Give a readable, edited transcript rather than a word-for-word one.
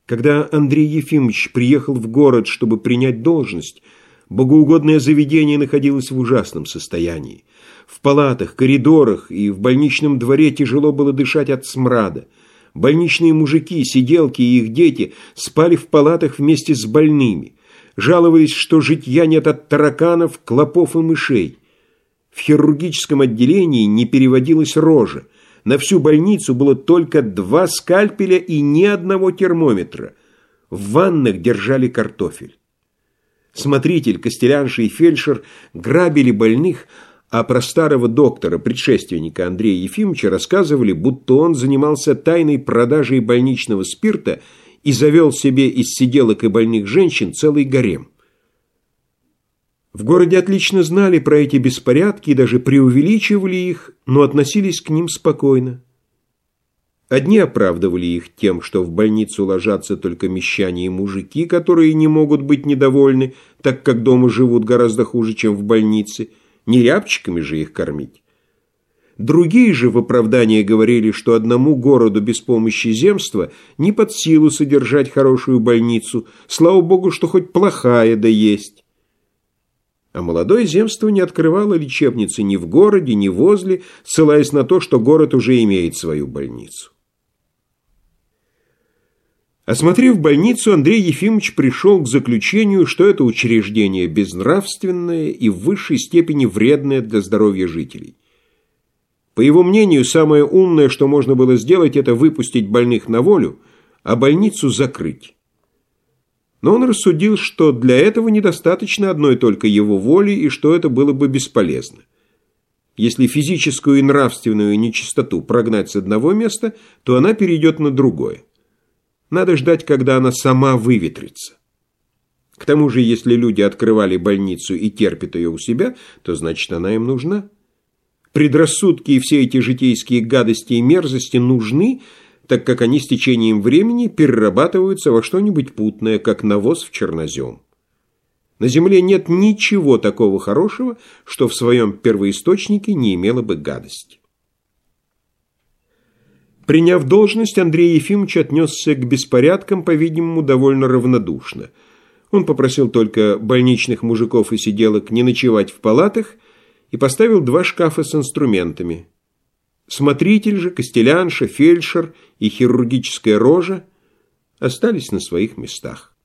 Когда Андрей Ефимович приехал в город, чтобы принять должность, богоугодное заведение находилось в ужасном состоянии. В палатах, коридорах и в больничном дворе тяжело было дышать от смрада. Больничные мужики, сиделки и их дети спали в палатах вместе с больными. Жаловались, что житья нет от тараканов, клопов и мышей. В хирургическом отделении не переводилась рожа. На всю больницу было только 2 скальпеля и ни одного термометра. В ваннах держали картофель. Смотритель, костелянша и фельдшер грабили больных, а про старого доктора, предшественника Андрея Ефимовича, рассказывали, будто он занимался тайной продажей больничного спирта и завел себе из сиделок и больных женщин целый гарем. В городе отлично знали про эти беспорядки и даже преувеличивали их, но относились к ним спокойно. Одни оправдывали их тем, что в больницу ложатся только мещане и мужики, которые не могут быть недовольны, так как дома живут гораздо хуже, чем в больнице, не рябчиками же их кормить. Другие же в оправдание говорили, что одному городу без помощи земства не под силу содержать хорошую больницу, слава богу, что хоть плохая да есть. А молодое земство не открывало лечебницы ни в городе, ни возле, ссылаясь на то, что город уже имеет свою больницу. Осмотрев больницу, Андрей Ефимович пришел к заключению, что это учреждение безнравственное и в высшей степени вредное для здоровья жителей. По его мнению, самое умное, что можно было сделать, это выпустить больных на волю, а больницу закрыть. Но он рассудил, что для этого недостаточно одной только его воли и что это было бы бесполезно. Если физическую и нравственную нечистоту прогнать с одного места, то она перейдет на другое. Надо ждать, когда она сама выветрится. К тому же, если люди открывали больницу и терпят ее у себя, то значит, она им нужна. Предрассудки и все эти житейские гадости и мерзости нужны, так как они с течением времени перерабатываются во что-нибудь путное, как навоз в чернозем. На земле нет ничего такого хорошего, что в своем первоисточнике не имело бы гадости. Приняв должность, Андрей Ефимович отнесся к беспорядкам, по-видимому, довольно равнодушно. Он попросил только больничных мужиков и сиделок не ночевать в палатах и поставил 2 шкафа с инструментами. Смотритель же, костелянша, фельдшер и хирургическая рожа остались на своих местах.